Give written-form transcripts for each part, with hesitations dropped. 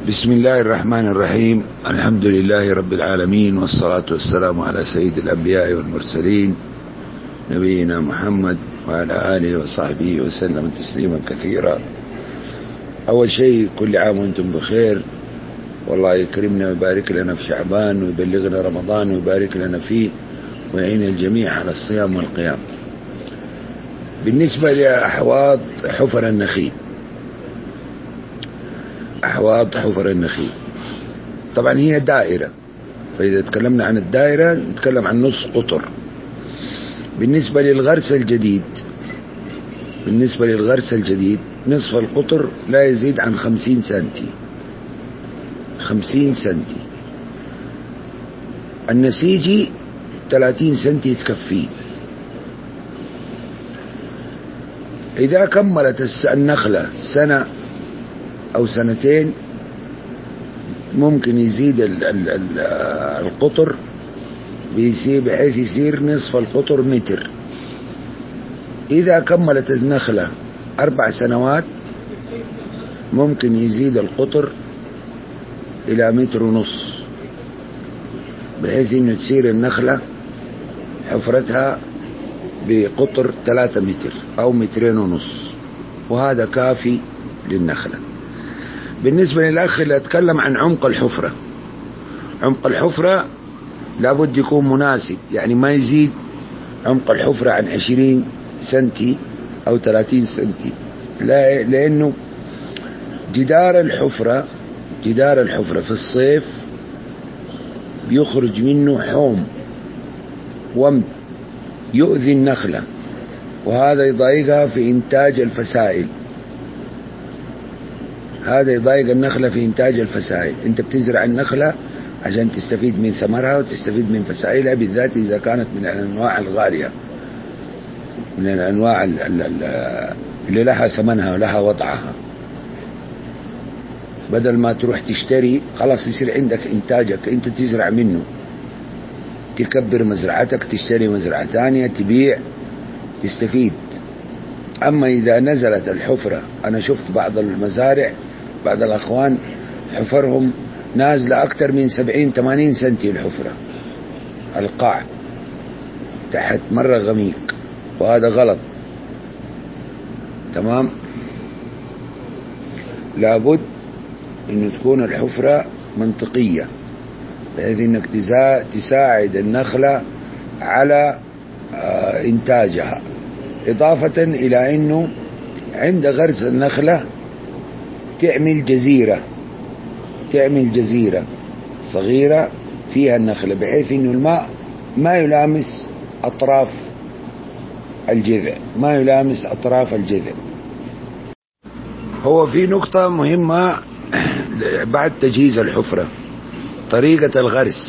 بسم الله الرحمن الرحيم. الحمد لله رب العالمين، والصلاة والسلام على سيد الأنبياء والمرسلين نبينا محمد وعلى آله وصحبه وسلم تسليما كثيرا. أول شيء كل عام وأنتم بخير، والله يكرمنا ويبارك لنا في شعبان ويبلغنا رمضان ويبارك لنا فيه ويعين الجميع على الصيام والقيام. بالنسبة لأحواض حفر النخيل، أحواض حفر النخيل طبعا هي دائرة، فإذا تكلمنا عن الدائرة نتكلم عن نص قطر. بالنسبة للغرس الجديد نصف القطر لا يزيد عن 50 سنتي. 50 سنتي. النسيجي 30 سنتي تكفيه. إذا كملت النخلة سنة أو سنتين ممكن يزيد القطر بحيث يصير نصف القطر متر. إذا كملت النخلة 4 سنوات ممكن يزيد القطر إلى 1.5 متر، بحيث أنه تصير النخلة حفرتها بقطر 3 متر أو 2.5 متر، وهذا كافي للنخلة. بالنسبة للأخ اللي أتكلم عن عمق الحفرة، عمق الحفرة لابد يكون مناسب، يعني ما يزيد عمق الحفرة عن 20 سنتي أو 30 سنتي، لأنه جدار الحفرة في الصيف بيخرج منه حوم ومد يؤذي النخلة، وهذا يضايقها في إنتاج الفسائل. هذا يضايق النخلة في إنتاج الفسائل. أنت بتزرع النخلة عشان تستفيد من ثمرها وتستفيد من فسائلها، بالذات إذا كانت من الأنواع الغالية، من الأنواع اللي لها ثمنها ولها وضعها. بدل ما تروح تشتري، خلاص يصير عندك إنتاجك، أنت تزرع منه، تكبر مزرعتك، تشتري مزرعة ثانية، تبيع، تستفيد. أما إذا نزلت الحفرة، أنا شفت بعض المزارع، بعض الأخوان حفرهم نازلة أكثر من 70-80 سنتي الحفرة، القاع تحت مرة غميق، وهذا غلط. تمام. لابد أن تكون الحفرة منطقية، بحيث أنك تساعد النخلة على إنتاجها، إضافة إلى أنه عند غرس النخلة تعمل جزيرة صغيرة فيها النخلة، بحيث أنه الماء ما يلامس أطراف الجذع. هو في نقطة مهمة بعد تجهيز الحفرة، طريقة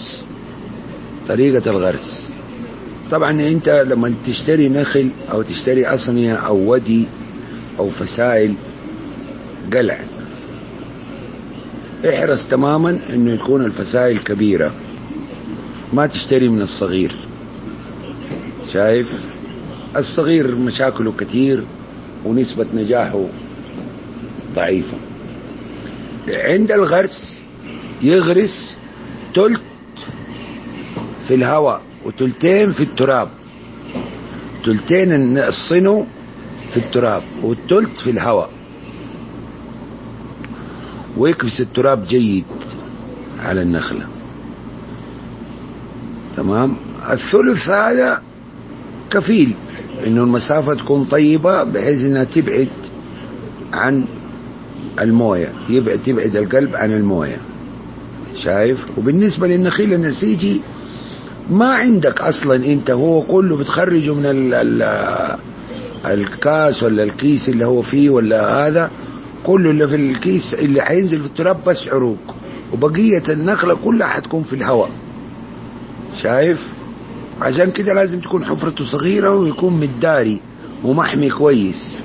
الغرس. طبعا أنت لما تشتري نخل أو تشتري أصنية أو ودي أو فسائل قلع، احرص تماما أنه يكون الفسائل كبيرة، ما تشتري من الصغير. شايف الصغير مشاكله كثير ونسبة نجاحه ضعيفة. عند الغرس يغرس تلت في الهواء وتلتين في التراب، تلتين الصنو في التراب والتلت في الهواء، ويكبس التراب جيد على النخلة. تمام. الثلث هذا كفيل انه المسافة تكون طيبة، بحيث انها تبعد عن الموية، تبعد القلب عن الموية. شايف. وبالنسبة للنخيل النسيجي ما عندك اصلا، انت هو كله بتخرجه من الكاس ولا الكيس اللي هو فيه، ولا هذا كله اللي في الكيس اللي حينزل في التراب بس عروق، وبقية النخلة كلها حتكون في الهواء. شايف. عشان كده لازم تكون حفرته صغيرة ويكون متداري ومحمي كويس.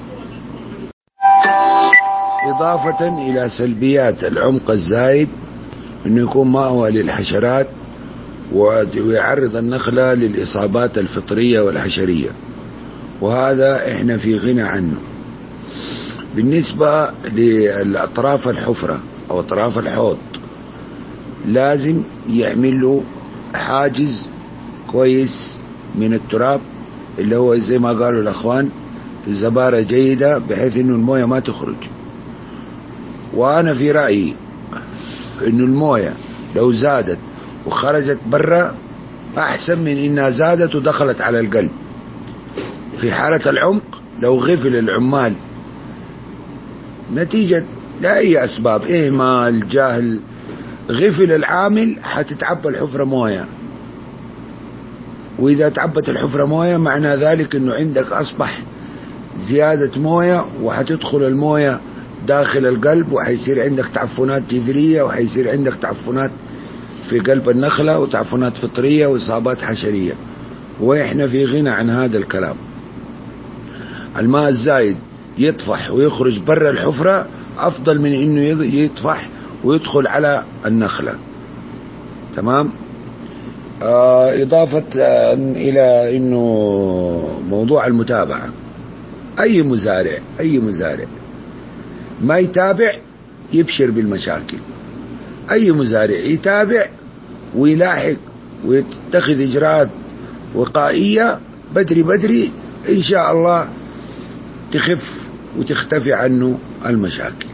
إضافة إلى سلبيات العمق الزايد، إنه يكون مأوى للحشرات ويعرض النخلة للإصابات الفطرية والحشرية، وهذا إحنا في غنى عنه. بالنسبة لأطراف الحفرة، أو أطراف الحوض لازم يعمل له حاجز كويس من التراب، اللي هو زي ما قالوا الأخوان الزبارة جيدة، بحيث إنه الموية ما تخرج. وأنا في رأيي إنه الموية لو زادت وخرجت برا أحسن من إنها زادت ودخلت على القلب. في حالة العمق لو غفل العمال نتيجة لأي أسباب، إهمال، جهل، غفل العامل، حتتعبى الحفرة موية. وإذا تعبت الحفرة موية معنى ذلك إنه عندك أصبح زيادة موية، وحتدخل الموية داخل القلب، وحيصير عندك تعفنات جذرية، وحيصير عندك تعفنات في قلب النخلة، وتعفنات فطرية، وإصابات حشرية. وإحنا في غنى عن هذا الكلام. الماء الزايد يطفح ويخرج برا الحفرة أفضل من إنه يطفح ويدخل على النخلة. تمام. إضافة إلى إنه موضوع المتابعة، أي مزارع ما يتابع يبشر بالمشاكل. أي مزارع يتابع ويلاحق ويتخذ إجراءات وقائية بدري إن شاء الله تخف وتختفي عنه المشاكل.